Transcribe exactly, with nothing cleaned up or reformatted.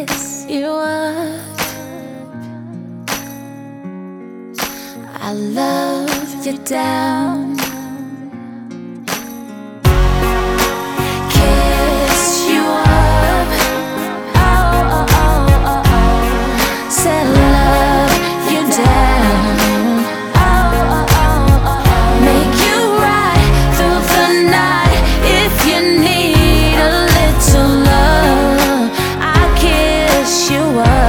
you up. I love you down. Kiss you up. Oh, oh, oh, oh, oh. Said love you down. Oh, oh, oh, oh, oh. Make you ride through the night if you need a little love. I'll kiss you up.